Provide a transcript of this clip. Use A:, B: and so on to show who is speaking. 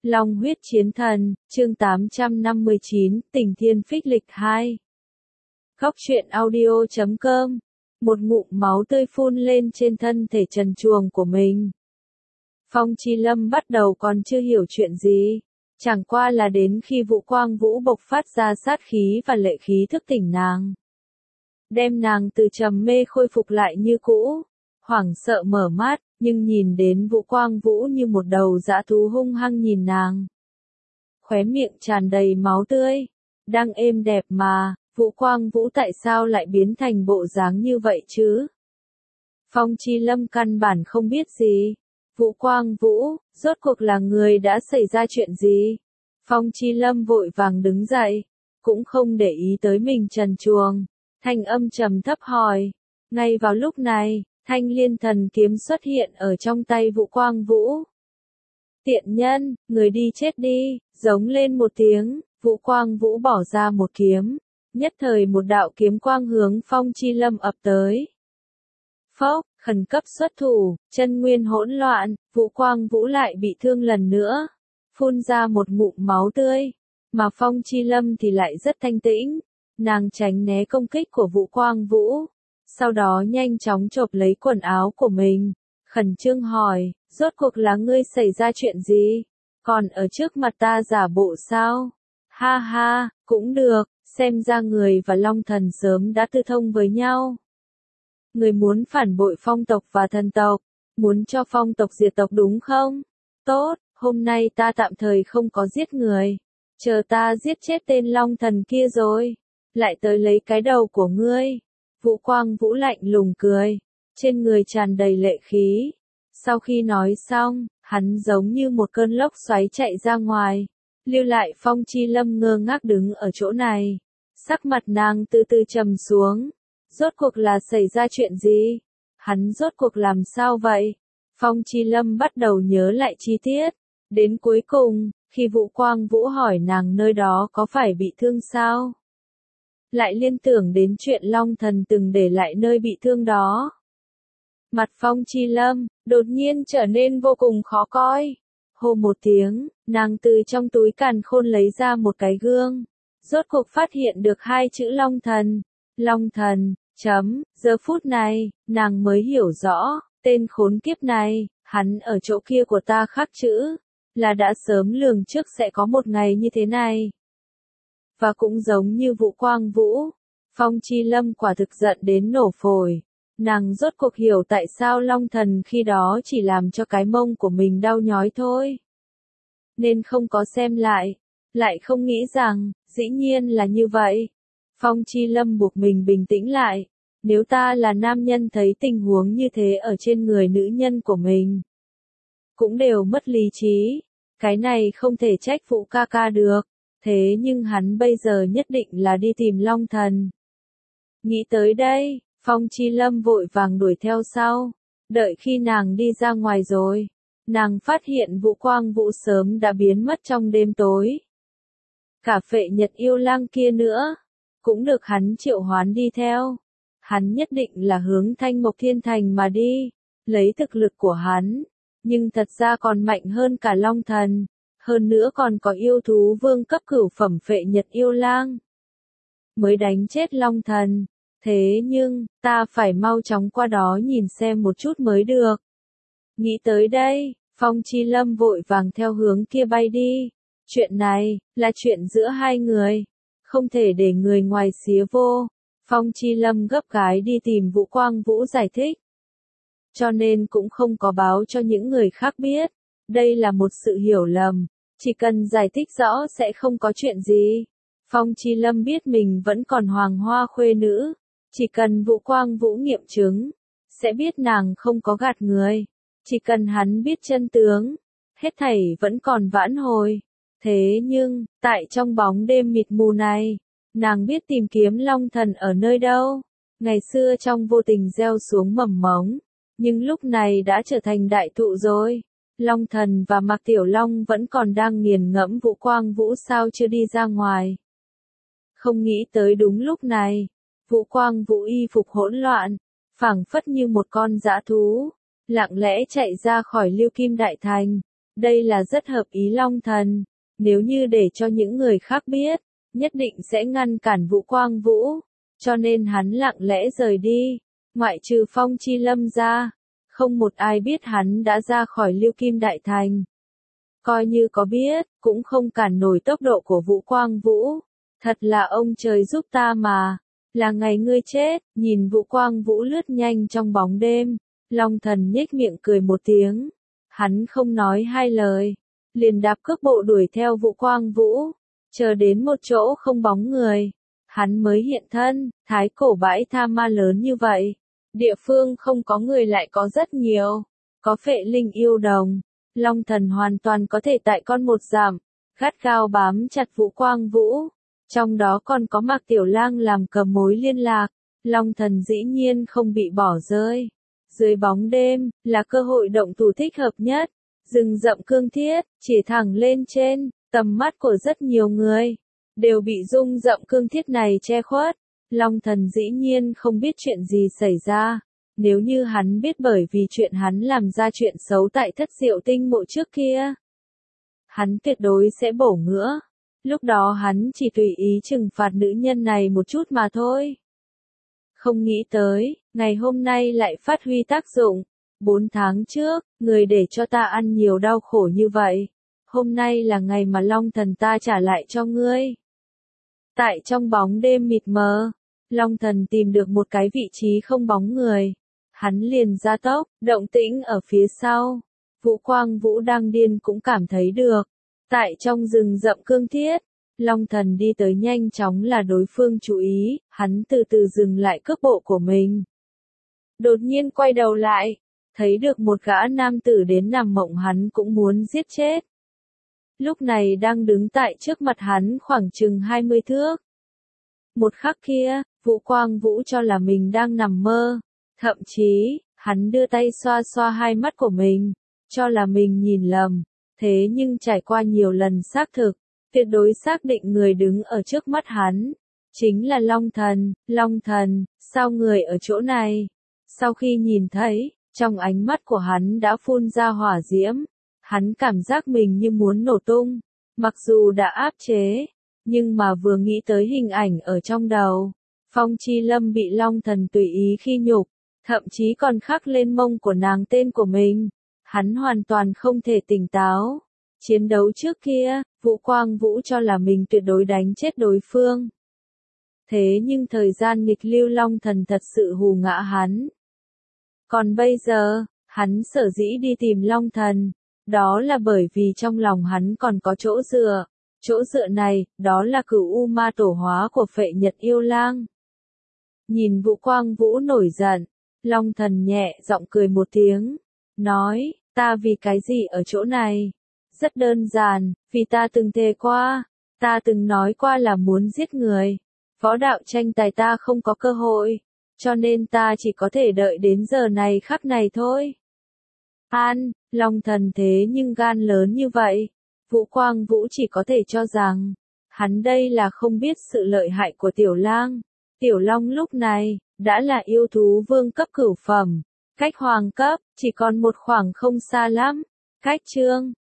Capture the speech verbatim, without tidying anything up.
A: Long huyết chiến thần, chương tám trăm năm mươi chín, Tình Thiên Phích Lịch hai. Góc truyện audio chấm com. Một ngụm máu tươi phun lên trên thân thể trần truồng của mình. Phong Chi Lâm bắt đầu còn chưa hiểu chuyện gì. Chẳng qua là đến khi Vũ Quang Vũ bộc phát ra sát khí và lệ khí thức tỉnh nàng. Đem nàng từ trầm mê khôi phục lại như cũ. Hoảng sợ mở mắt, nhưng nhìn đến Vũ Quang Vũ như một đầu dã thú hung hăng nhìn nàng. Khóe miệng tràn đầy máu tươi. Đang êm đẹp mà, Vũ Quang Vũ tại sao lại biến thành bộ dáng như vậy chứ? Phong Chi Lâm căn bản không biết gì. Vũ Quang Vũ, rốt cuộc là người đã xảy ra chuyện gì? Phong Chi Lâm vội vàng đứng dậy, cũng không để ý tới mình trần truồng. Thanh âm trầm thấp hỏi. Ngay vào lúc này, Thanh Liên Thần kiếm xuất hiện ở trong tay Vũ Quang Vũ. Tiện nhân, người đi chết đi, giống lên một tiếng, Vũ Quang Vũ bỏ ra một kiếm. Nhất thời một đạo kiếm quang hướng Phong Chi Lâm ập tới. Phốc, khẩn cấp xuất thủ, chân nguyên hỗn loạn, Vũ Quang Vũ lại bị thương lần nữa. Phun ra một ngụm máu tươi. Mà Phong Chi Lâm thì lại rất thanh tĩnh. Nàng tránh né công kích của Vũ Quang Vũ. Sau đó nhanh chóng chộp lấy quần áo của mình. Khẩn trương hỏi, rốt cuộc là ngươi xảy ra chuyện gì? Còn ở trước mặt ta giả bộ sao? Ha ha, cũng được, xem ra người và Long Thần sớm đã tư thông với nhau. Người muốn phản bội phong tộc và thần tộc, muốn cho phong tộc diệt tộc đúng không? Tốt, hôm nay ta tạm thời không có giết người. Chờ ta giết chết tên Long Thần kia rồi, lại tới lấy cái đầu của ngươi. Vũ Quang Vũ lạnh lùng cười, trên người tràn đầy lệ khí. Sau khi nói xong, hắn giống như một cơn lốc xoáy chạy ra ngoài, lưu lại Phong Chi Lâm ngơ ngác đứng ở chỗ này. Sắc mặt nàng từ từ trầm xuống. Rốt cuộc là xảy ra chuyện gì? Hắn rốt cuộc làm sao vậy? Phong Chi Lâm bắt đầu nhớ lại chi tiết. Đến cuối cùng, khi Vũ Quang Vũ hỏi nàng nơi đó có phải bị thương sao? Lại liên tưởng đến chuyện Long Thần từng để lại nơi bị thương đó. Mặt Phong Chi Lâm, đột nhiên trở nên vô cùng khó coi. Hô một tiếng, nàng từ trong túi càn khôn lấy ra một cái gương. Rốt cuộc phát hiện được hai chữ Long Thần. Long Thần, chấm, giờ phút này, nàng mới hiểu rõ, tên khốn kiếp này, hắn ở chỗ kia của ta khắc chữ, là đã sớm lường trước sẽ có một ngày như thế này. Và cũng giống như Vũ Quang Vũ, Phong Chi Lâm quả thực giận đến nổ phổi. Nàng rốt cuộc hiểu tại sao Long Thần khi đó chỉ làm cho cái mông của mình đau nhói thôi. Nên không có xem lại, lại không nghĩ rằng, dĩ nhiên là như vậy. Phong Chi Lâm buộc mình bình tĩnh lại. Nếu ta là nam nhân thấy tình huống như thế ở trên người nữ nhân của mình, cũng đều mất lý trí. Cái này không thể trách Vũ ca ca được. Thế nhưng hắn bây giờ nhất định là đi tìm Long Thần. Nghĩ tới đây, Phong Chi Lâm vội vàng đuổi theo sau. Đợi khi nàng đi ra ngoài rồi, nàng phát hiện Vũ Quang Vũ sớm đã biến mất trong đêm tối. Cả Phệ Nhật Yêu Lang kia nữa, cũng được hắn triệu hoán đi theo. Hắn nhất định là hướng Thanh Mộc Thiên Thành mà đi, lấy thực lực của hắn, nhưng thật ra còn mạnh hơn cả Long Thần. Hơn nữa còn có yêu thú vương cấp cửu phẩm Phệ Nhật Yêu Lang. Mới đánh chết Long Thần. Thế nhưng, ta phải mau chóng qua đó nhìn xem một chút mới được. Nghĩ tới đây, Phong Chi Lâm vội vàng theo hướng kia bay đi. Chuyện này, là chuyện giữa hai người. Không thể để người ngoài xía vô. Phong Chi Lâm gấp gái đi tìm Vũ Quang Vũ giải thích. Cho nên cũng không có báo cho những người khác biết. Đây là một sự hiểu lầm. Chỉ cần giải thích rõ sẽ không có chuyện gì. Phong Chi Lâm biết mình vẫn còn hoàng hoa khuê nữ. Chỉ cần Vũ Quang Vũ nghiệm chứng, sẽ biết nàng không có gạt người. Chỉ cần hắn biết chân tướng, hết thảy vẫn còn vãn hồi. Thế nhưng, tại trong bóng đêm mịt mù này, nàng biết tìm kiếm Long Thần ở nơi đâu. Ngày xưa trong vô tình gieo xuống mầm mống, nhưng lúc này đã trở thành đại thụ rồi. Long Thần và Mạc Tiểu Long vẫn còn đang nghiền ngẫm Vũ Quang Vũ sao chưa đi ra ngoài. Không nghĩ tới đúng lúc này, Vũ Quang Vũ y phục hỗn loạn, phảng phất như một con dã thú, lặng lẽ chạy ra khỏi Lưu Kim Đại Thành. Đây là rất hợp ý Long Thần, nếu như để cho những người khác biết, nhất định sẽ ngăn cản Vũ Quang Vũ, cho nên hắn lặng lẽ rời đi, ngoại trừ Phong Chi Lâm ra, không một ai biết hắn đã ra khỏi Lưu Kim Đại Thành. Coi như có biết, cũng không cản nổi tốc độ của Vũ Quang Vũ, thật là ông trời giúp ta mà, là ngày ngươi chết. Nhìn Vũ Quang Vũ lướt nhanh trong bóng đêm, Long Thần nhếch miệng cười một tiếng, hắn không nói hai lời, liền đạp cước bộ đuổi theo Vũ Quang Vũ, chờ đến một chỗ không bóng người, hắn mới hiện thân. Thái cổ bãi tha ma lớn như vậy, địa phương không có người lại có rất nhiều, có phệ linh yêu đồng, Long Thần hoàn toàn có thể tại con một giảm, gắt gao bám chặt Vũ Quang Vũ, trong đó còn có Mạc Tiểu Lang làm cầm mối liên lạc, Long Thần dĩ nhiên không bị bỏ rơi. Dưới bóng đêm, là cơ hội động thủ thích hợp nhất, rừng rậm cương thiết, chỉ thẳng lên trên, tầm mắt của rất nhiều người, đều bị rung rậm cương thiết này che khuất. Long Thần dĩ nhiên không biết chuyện gì xảy ra, nếu như hắn biết bởi vì chuyện hắn làm ra chuyện xấu tại Thất Diệu Tinh Mộ trước kia, hắn tuyệt đối sẽ bổ ngữa, lúc đó hắn chỉ tùy ý trừng phạt nữ nhân này một chút mà thôi. Không nghĩ tới, ngày hôm nay lại phát huy tác dụng. Bốn tháng trước, người để cho ta ăn nhiều đau khổ như vậy. Hôm nay là ngày mà Long Thần ta trả lại cho ngươi. Tại trong bóng đêm mịt mờ, Long Thần tìm được một cái vị trí không bóng người. Hắn liền ra tốc, động tĩnh ở phía sau. Vũ Quang Vũ đang điên cũng cảm thấy được. Tại trong rừng rậm cương thiết, Long Thần đi tới nhanh chóng là đối phương chú ý, hắn từ từ dừng lại cước bộ của mình. Đột nhiên quay đầu lại, thấy được một gã nam tử đến nằm mộng hắn cũng muốn giết chết. Lúc này đang đứng tại trước mặt hắn khoảng chừng hai mươi thước. Một khắc kia, Vũ Quang Vũ cho là mình đang nằm mơ, thậm chí, hắn đưa tay xoa xoa hai mắt của mình, cho là mình nhìn lầm, thế nhưng trải qua nhiều lần xác thực, tuyệt đối xác định người đứng ở trước mắt hắn, chính là Long Thần. Long Thần, sao người ở chỗ này? Sau khi nhìn thấy, trong ánh mắt của hắn đã phun ra hỏa diễm, hắn cảm giác mình như muốn nổ tung, mặc dù đã áp chế, nhưng mà vừa nghĩ tới hình ảnh ở trong đầu, Phong Chi Lâm bị Long Thần tùy ý khi nhục, thậm chí còn khắc lên mông của nàng tên của mình, hắn hoàn toàn không thể tỉnh táo. Chiến đấu trước kia, Vũ Quang Vũ cho là mình tuyệt đối đánh chết đối phương. Thế nhưng thời gian nghịch lưu Long Thần thật sự hù ngã hắn. Còn bây giờ, hắn sở dĩ đi tìm Long Thần, đó là bởi vì trong lòng hắn còn có chỗ dựa. Chỗ dựa này, đó là Cửu U Ma tổ hóa của Phệ Nhật Yêu Lang. Nhìn Vũ Quang Vũ nổi giận, Long Thần nhẹ giọng cười một tiếng, nói, ta vì cái gì ở chỗ này? Rất đơn giản, vì ta từng thề qua, ta từng nói qua là muốn giết người. Võ đạo tranh tài ta không có cơ hội, cho nên ta chỉ có thể đợi đến giờ này khắc này thôi. An, Long Thần thế nhưng gan lớn như vậy, Vũ Quang Vũ chỉ có thể cho rằng, hắn đây là không biết sự lợi hại của Tiểu Lang. Tiểu Long lúc này, đã là yêu thú vương cấp cửu phẩm, cách hoàng cấp, chỉ còn một khoảng không xa lắm. Cách chương